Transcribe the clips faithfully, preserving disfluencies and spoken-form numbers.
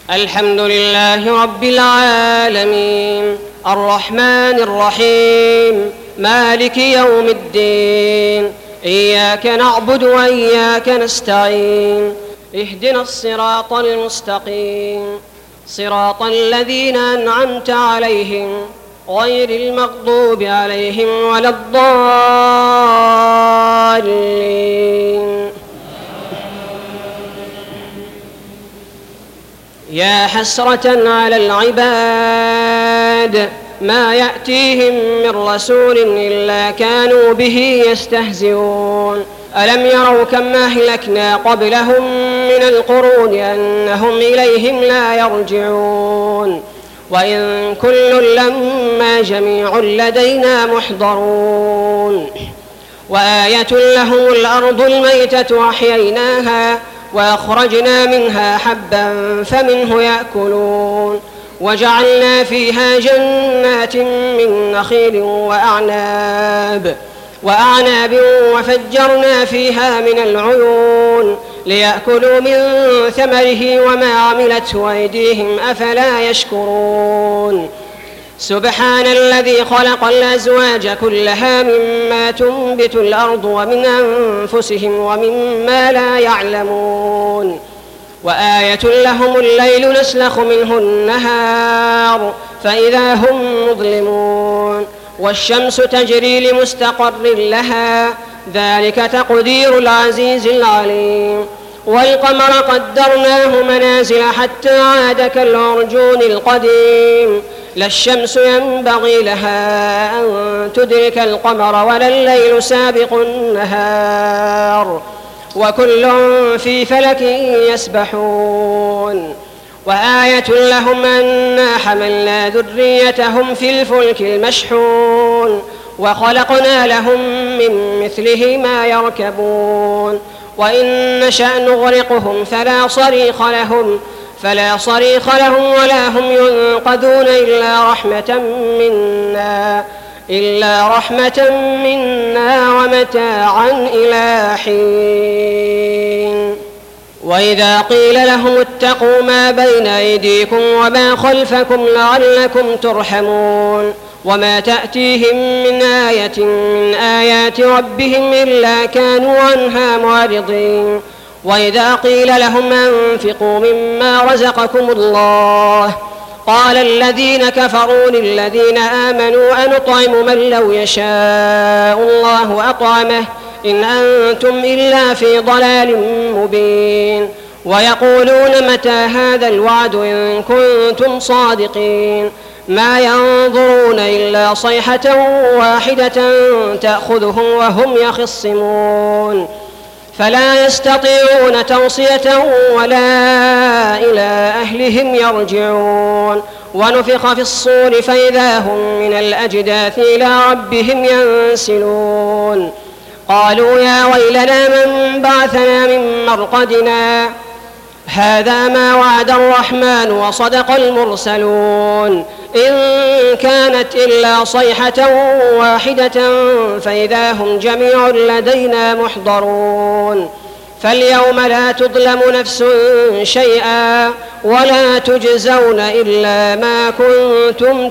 الحمد لله رب العالمين الرحمن الرحيم مالك يوم الدين إياك نعبد وإياك نستعين اهدنا الصراط المستقيم صراط الذين أنعمت عليهم غير المغضوب عليهم ولا الضالين. يا حسرة على العباد ما يأتيهم من رسول إلا كانوا به يستهزئون ألم يروا كم أهلكنا قبلهم من القرون أنهم إليهم لا يرجعون وإن كل لما جميع لدينا محضرون. وآية لهم الأرض الميتة أحييناها وأخرجنا منها حبا فمنه يأكلون وجعلنا فيها جنات من نخيل وأعناب وأعناب وفجرنا فيها من العيون ليأكلوا من ثمره وما عملته أيديهم أفلا يشكرون. سبحان الذي خلق الأزواج كلها مما تنبت الأرض ومن أنفسهم ومما لا يعلمون. وآية لهم الليل نسلخ منه النهار فإذا هم مظلمون والشمس تجري لمستقر لها ذلك تقدير العزيز العليم. والقمر قدرناه منازل حتى عاد كالعرجون القديم لا الشمس ينبغي لها أن تدرك القمر ولا الليل سابق النهار وكل في فلك يسبحون. وآية لهم أنا حملنا ذريتهم في الفلك المشحون وخلقنا لهم من مثله ما يركبون وإن نشأ نغرقهم فلا صريخ لهم فلا صريخ لهم ولا هم ينقذون إلا رحمة منا إلا رحمة منا ومتاعا إلى حين. وإذا قيل لهم اتقوا ما بين أيديكم وما خلفكم لعلكم ترحمون وما تأتيهم من آية من آيات ربهم إلا كانوا عنها معرضين. وإذا قيل لهم أنفقوا مما رزقكم الله قال الذين كفروا للذين آمنوا أنطعم من لو يشاء الله أطعمه إن أنتم إلا في ضلال مبين. ويقولون متى هذا الوعد إن كنتم صادقين ما ينظرون إلا صيحة واحدة تأخذهم وهم يخصمون فلا يستطيعون توصية ولا إلى أهلهم يرجعون. ونفخ في الصور فإذا هم من الأجداث إلى ربهم ينسلون قالوا يا ويلنا من بعثنا من مرقدنا هذا ما وعد الرحمن وصدق المرسلون إن كانت إلا صيحة واحدة فإذا هم جميع لدينا محضرون. فاليوم لا تظلم نفس شيئا ولا تجزون إلا ما كنتم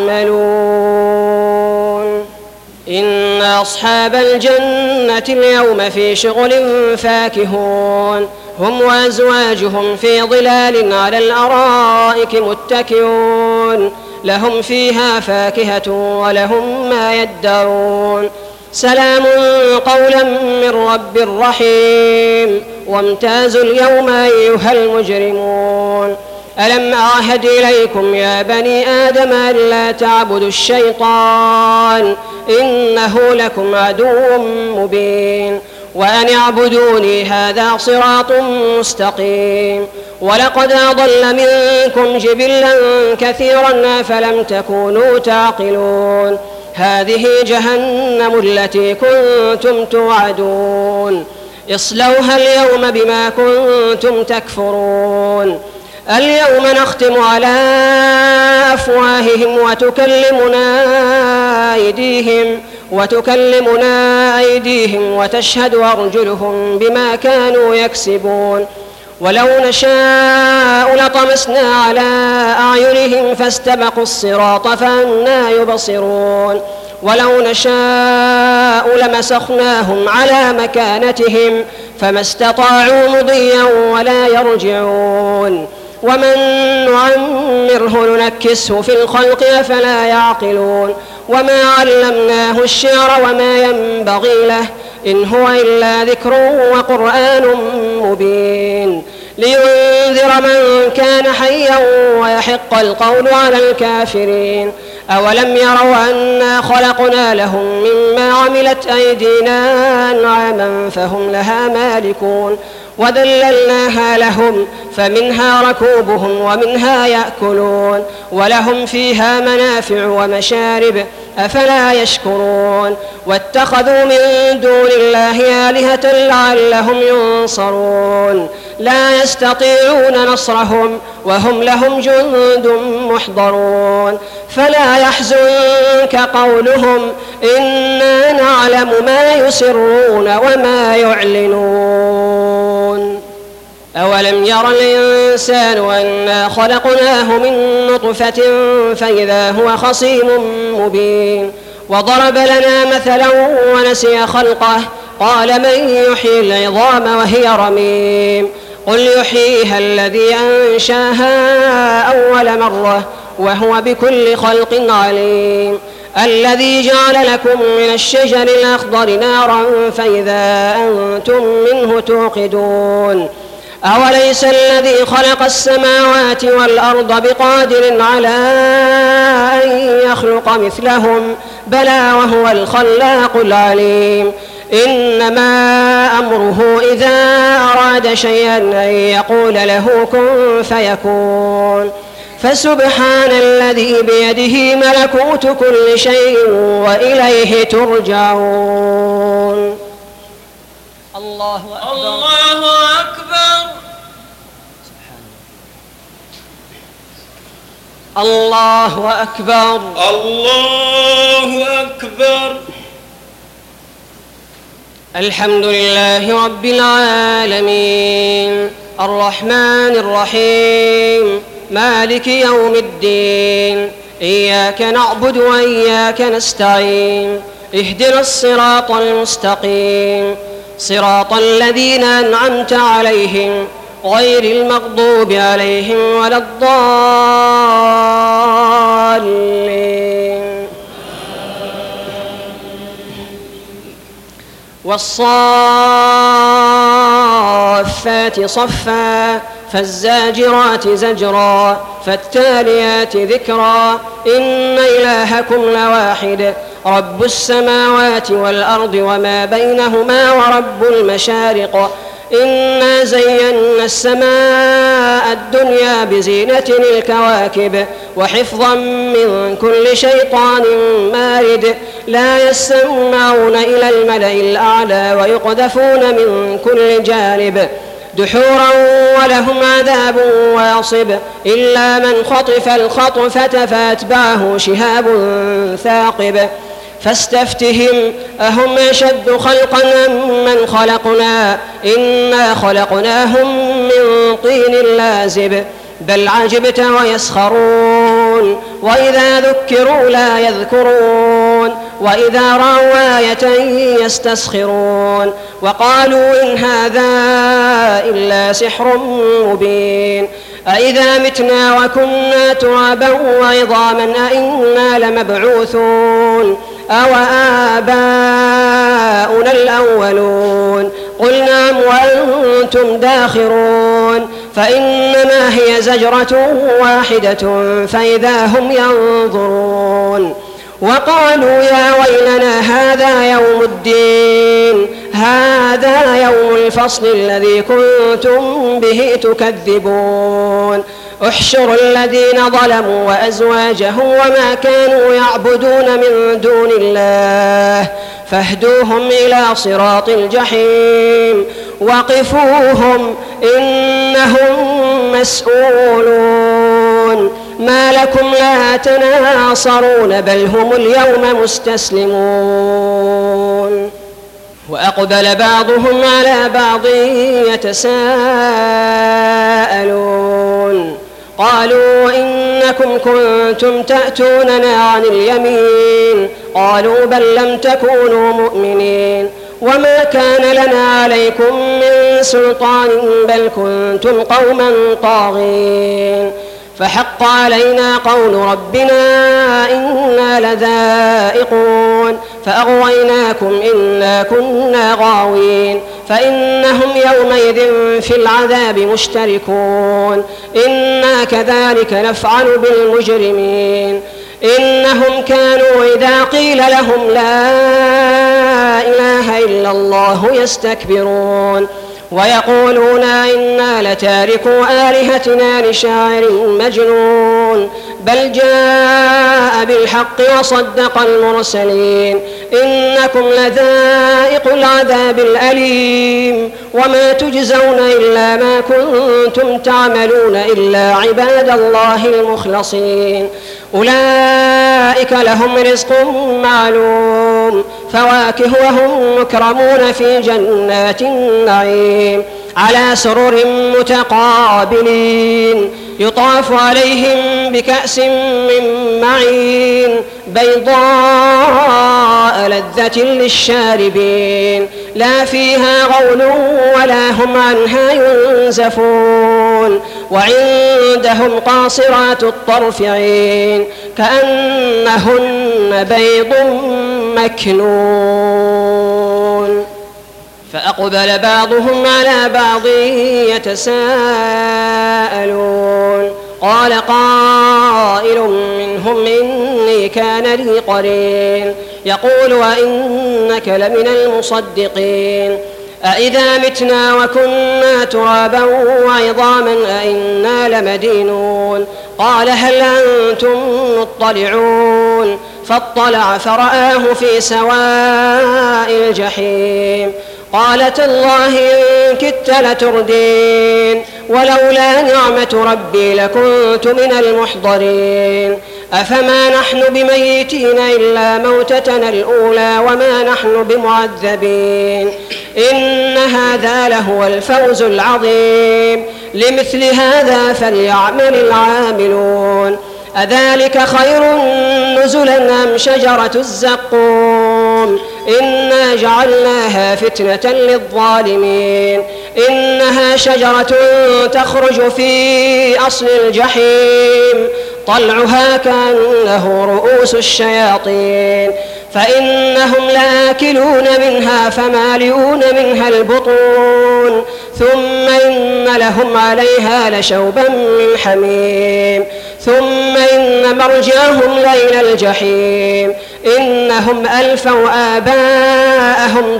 تعملون. إن أصحاب الجنة اليوم في شغل فاكهون هم وأزواجهم في ظلال على الأرائك متكئون لهم فيها فاكهة ولهم ما يدعون سلام قولا من رب رحيم. وامتازوا اليوم أيها المجرمون ألم أعهد إليكم يا بني آدم ألا تعبدوا الشيطان إنه لكم عدو مبين وأن اعبدوني هذا صراط مستقيم. ولقد أضل منكم جبلا كثيرا فلم تكونوا تعقلون هذه جهنم التي كنتم توعدون اصلوها اليوم بما كنتم تكفرون. اليوم نختم على أفواههم وتكلمنا أيديهم وتكلمنا أيديهم وتشهد أرجلهم بما كانوا يكسبون ولو نشاء لطمسنا على أعينهم فاستبقوا الصراط فأنى يبصرون ولو نشاء لمسخناهم على مكانتهم فما استطاعوا مضيا ولا يرجعون ومن نعمره ننكسه في الخلق أفلا يعقلون وما علمناه الشعر وما ينبغي له إن هو إلا ذكر وقرآن مبين لينذر من كان حيا ويحق القول على الكافرين أولم يروا أنا خلقنا لهم مما عملت أيدينا أنعاما فهم لها مالكون وذللناها لهم فمنها ركوبهم ومنها يأكلون ولهم فيها منافع ومشارب أفلا يشكرون واتخذوا من دون الله آلهة لعلهم ينصرون لا يستطيعون نصرهم وهم لهم جند محضرون فلا يحزنك قولهم إنا نعلم ما يسرون وما يعلنون أولم ير الإنسان أنا خلقناه من نطفة فإذا هو خصيم مبين وضرب لنا مثلا ونسي خلقه قال من يحيي العظام وهي رميم قل يحييها الذي أنشاها أول مرة وهو بكل خلق عليم الذي جعل لكم من الشجر الأخضر نارا فإذا أنتم منه توقدون أوليس الذي خلق السماوات والأرض بقادر على أن يخلق مثلهم بلى وهو الخلاق العليم إنما أمره إذا أراد شيئا أن يقول له كن فيكون فسبحان الذي بيده ملكوت كل شيء وإليه ترجعون الله أكبر الله أكبر الله أكبر الله أكبر الحمد لله رب العالمين الرحمن الرحيم مالك يوم الدين إياك نعبد وإياك نستعين اهدنا الصراط المستقيم صراط الذين أنعمت عليهم غير المغضوب عليهم ولا الضالين والصافات صفا فالزاجرات زجرا فالتاليات ذكرا إن إلهكم لواحد رب السماوات والأرض وما بينهما ورب المشارق إنا زينا السماء الدنيا بزينة الكواكب وحفظا من كل شيطان مارد لا يسمعون إلى الملأ الأعلى ويقذفون من كل جانب دحورا ولهم عذاب واصب إلا من خطف الخطفة فأتبعه شهاب ثاقب فاستفتهم أهم أشد خلقا أم من خلقنا إنا خلقناهم من طين لازب بل عجبت ويسخرون وإذا ذكروا لا يذكرون وإذا رأوا آية يستسخرون وقالوا إن هذا إلا سحر مبين أإذا متنا وكنا ترابا وعظاما أإنا لمبعوثون أو آباؤنا الأولون قل نعم وأنتم داخرون فإنما هي زجرة واحدة فإذا هم ينظرون وقالوا يا ويلنا هذا يوم الدين هذا يوم الفصل الذي كنتم به تكذبون احشروا الذين ظلموا وأزواجهم وما كانوا يعبدون من دون الله فاهدوهم إلى صراط الجحيم وقفوهم إنهم مسؤولون ما لكم لا تناصرون بل هم اليوم مستسلمون وأقبل بعضهم على بعض يتساءلون قالوا إنكم كنتم تأتوننا عن اليمين قالوا بل لم تكونوا مؤمنين وما كان لنا عليكم من سلطان بل كنتم قوما طاغين فحق علينا قول ربنا إنا لذائقون فأغويناكم إنا كنا غاوين فإنهم يومئذ في العذاب مشتركون إنا كذلك نفعل بالمجرمين إنهم كانوا إذا قيل لهم لا إله إلا الله يستكبرون ويقولون إنا لتاركو آلهتنا لشاعر مجنون بل جاء بالحق وصدق المرسلين إنكم لذائق العذاب الأليم وما تجزون إلا ما كنتم تعملون إلا عباد الله المخلصين أولئك لهم رزق معلوم فواكه وهم مكرمون في جنات النعيم على سرر متقابلين يطاف عليهم بكأس من معين بيضاء لذة للشاربين لا فيها غول ولا هم عنها ينزفون وعندهم قاصرات الطرف عين كأنهن بيض مكنون فأقبل بعضهم على بعض يتساءلون قال قائل منهم إني كان لي قرين يقول وإنك لمن المصدقين أإذا متنا وكنا ترابا وعظاما أإنا لمدينون قال هل أنتم مطلعون فاطلع فرآه في سواء الجحيم قال تالله إن كدت لتردين ولولا نعمة ربي لكنت من المحضرين أفما نحن بميتين إلا موتتنا الأولى وما نحن بمعذبين إن هذا لهو الفوز العظيم لمثل هذا فليعمل العاملون أذلك خير نزلا أم شجرة الزقوم إنا جعلناها فتنة للظالمين إنها شجرة تخرج في أصل الجحيم طلعها كأنه رؤوس الشياطين فإنهم لآكلون منها فمالئون منها البطون ثم إن لهم عليها لشوبا من حميم ثم إن مرجعهم لإلى الجحيم إنهم ألفوا آباءهم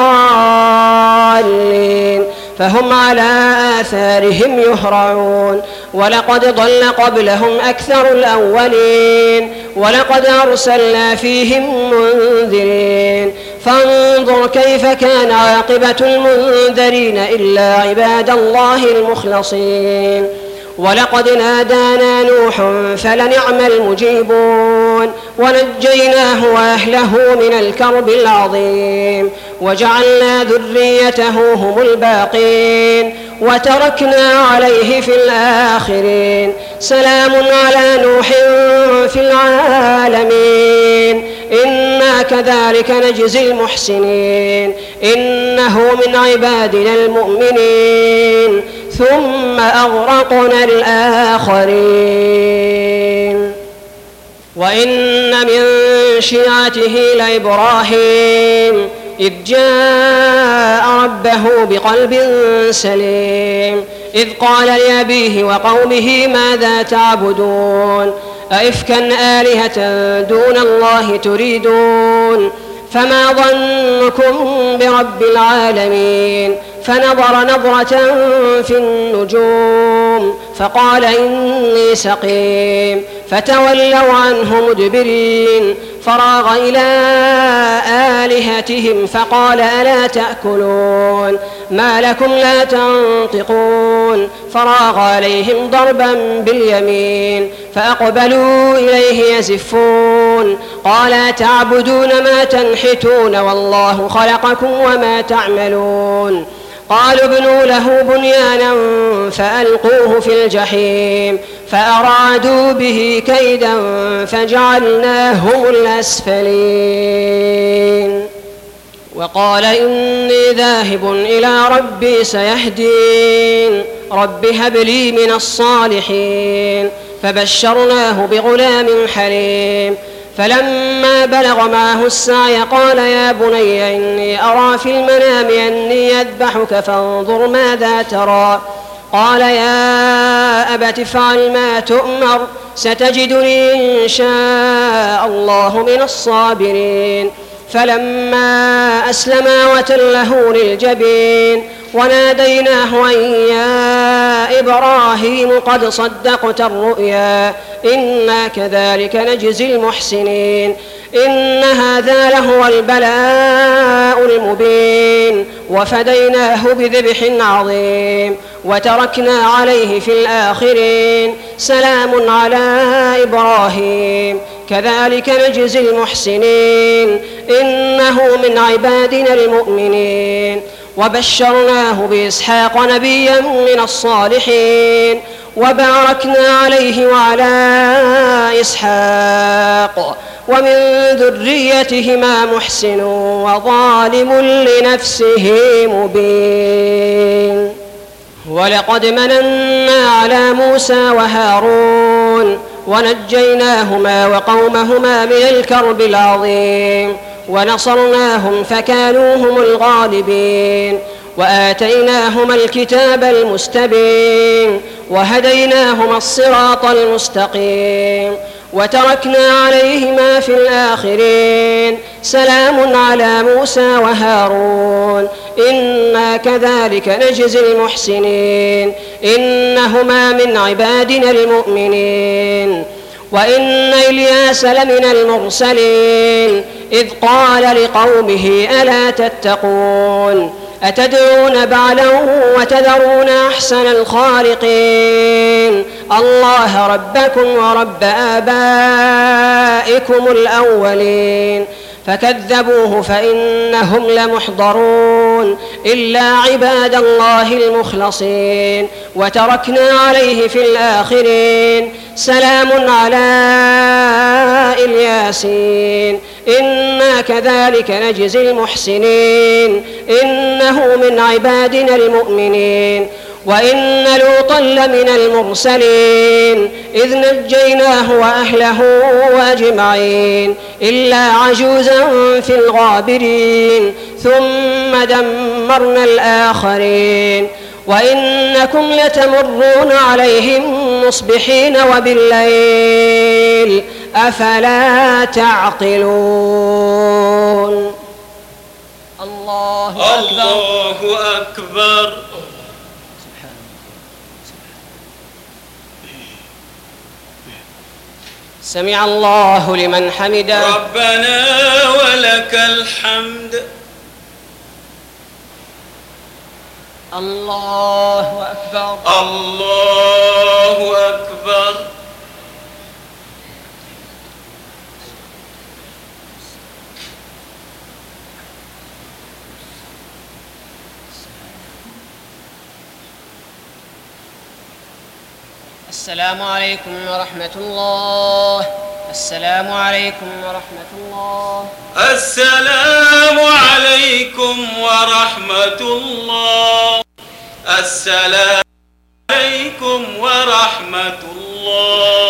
ضالين فهم على آثارهم يهرعون ولقد ضل قبلهم أكثر الأولين ولقد أرسلنا فيهم منذرين فانظر كيف كان عاقبة المنذرين إلا عباد الله المخلصين ولقد نادانا نوح فلنعم المجيبون ونجيناه وأهله من الكرب العظيم وجعلنا ذريته هم الباقين وتركنا عليه في الآخرين سلام على نوح في العالمين إنا كذلك نجزي المحسنين إنه من عبادنا المؤمنين ثم أغرقنا الآخرين وإن من شيعته لإبراهيم إذ جاء ربه بقلب سليم إذ قال لأبيه وقومه ماذا تعبدون أئفكا آلهة دون الله تريدون فما ظنكم برب العالمين فنظر نظرة في النجوم فقال إني سقيم فتولوا عنه مدبرين فراغ إلى آلهتهم فقال ألا تأكلون ما لكم لا تنطقون فراغ عليهم ضربا باليمين فأقبلوا إليه يزفون قال تعبدون ما تنحتون والله خلقكم وما تعملون قالوا ابنوا له بنيانا فألقوه في الجحيم فأرادوا به كيدا فجعلناهم الأسفلين وقال إني ذاهب إلى ربي سيهدين رب هب لي من الصالحين فبشرناه بغلام حليم فلما بلغ معه السعي قال يا بني إني أرى في المنام أني أذبحك فانظر ماذا ترى قال يا أبت افعل ما تؤمر ستجدني إن شاء الله من الصابرين فلما أسلما وتله للجبين وناديناه أن يا إبراهيم قد صدقت الرؤيا إنا كذلك نجزي المحسنين إن هذا لهو البلاء المبين وفديناه بذبح عظيم وتركنا عليه في الآخرين سلام على إبراهيم كذلك نجزي المحسنين إنه من عبادنا المؤمنين وبشرناه بإسحاق نبيا من الصالحين وباركنا عليه وعلى إسحاق ومن ذريتهما محسن وظالم لنفسه مبين ولقد مننا على موسى وهارون ونجيناهما وقومهما من الكرب العظيم ونصرناهم فكانوا هم الغالبين وآتيناهما الكتاب المستبين وهديناهما الصراط المستقيم وتركنا عليهما في الآخرين سلام على موسى وهارون إنا كذلك نجزي المحسنين إنهما من عبادنا المؤمنين وإن إلياس لمن المرسلين إذ قال لقومه ألا تتقون أتدعون بعلا وتذرون أحسن الخالقين الله ربكم ورب آبائكم الأولين فكذبوه فإنهم لمحضرون إلا عباد الله المخلصين وتركنا عليه في الآخرين سلام على الياسين إنا كذلك نجزي المحسنين إنه من عبادنا المؤمنين وإن لوطا لمن المرسلين إذ نجيناه وأهله أجمعين إلا عجوزا في الغابرين ثم دمرنا الآخرين وإنكم لتمرون عليهم مصبحين وبالليل أفلا تعقلون الله أكبر الله أكبر سمع الله لمن حمده ربنا ولك الحمد الله أكبر الله أكبر السلام عليكم ورحمة الله السلام عليكم ورحمة الله السلام عليكم ورحمة الله السلام عليكم ورحمة الله